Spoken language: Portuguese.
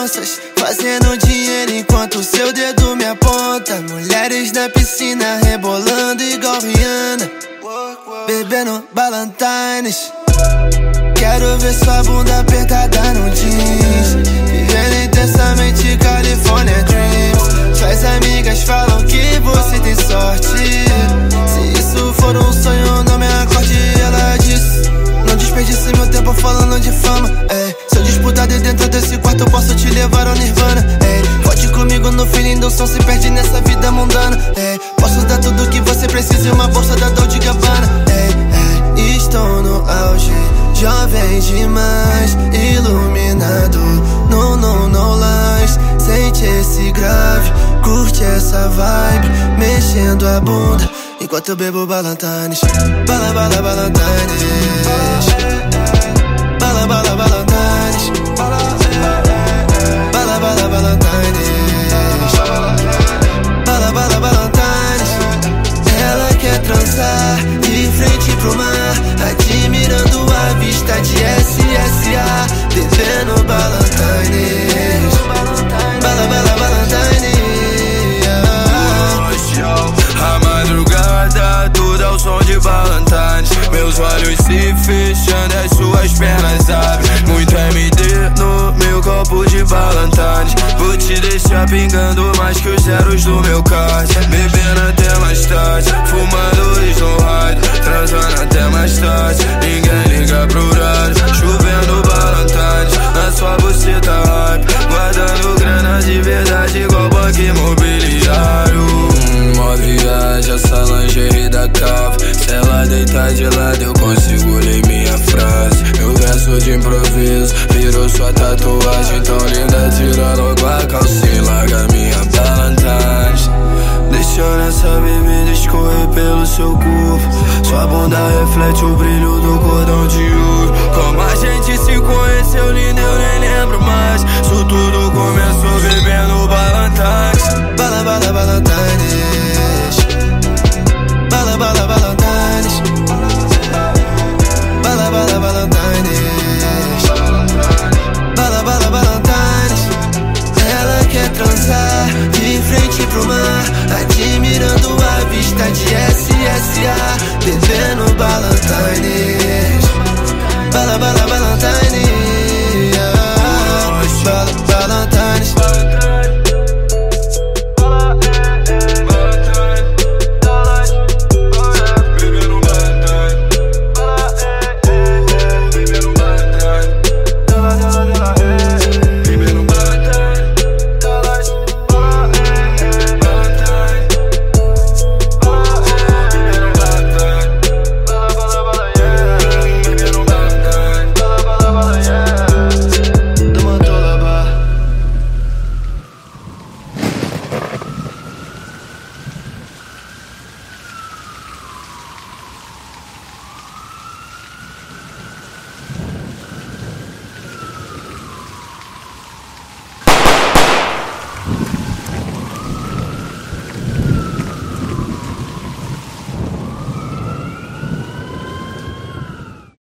crianças, fazendo dinheiro enquanto seu dedo me aponta. Mulheres na piscina rebolando igual Rihanna, bebendo Ballantines. Quero ver sua bunda apertada no jeans, vivendo intensamente California Dreams. Suas amigas falam que você tem sorte. Se isso for um sonho, não me acorde. Ela disse: não desperdice meu tempo falando de fama. Se eu disputar de dentro desse quarto, eu posso te levar ao Nirvana. Volte comigo no feeling do som, se perde nessa vida mundana. Posso dar tudo que você precisa e uma bolsa da Dolce & Gabbana. Estou no auge, jovem demais, iluminado, no lies. Sente esse grave, curte essa vibe, mexendo a bunda enquanto eu bebo Ballantines. Bala, bala, Ballantines. Bala, bala, Ballantines. Bala, bala, Ballantines. Bala, bala, Ballantines. Ela quer transar de frente pro mar, admirando a vista de SSA, bebendo Ballantines. Bala, bala, Ballantines. A madrugada toda ao som de Ballantines. Meus olhos se fechando, as suas pernas abrem. Muito MD no meu copo de Ballantines. Vou te deixar pingando mais que os zeros do meu kart. Bebendo até mais tarde, fumando no rádio, transando até mais tarde. Ninguém liga pro horário, chovendo Ballantines na sua buceta hype, guardando grana de verdade igual banco imobiliário. Mó viagem, essa lingerie da cava. Se ela deitar de lado, eu consigo ler minha frase. Eu verso de improviso, virou sua tatuagem tão linda. Tira logo a calcinha, larga minha Ballantines. Deixando essa bebida escorrer pelo seu corpo. Sua bunda reflete o brilho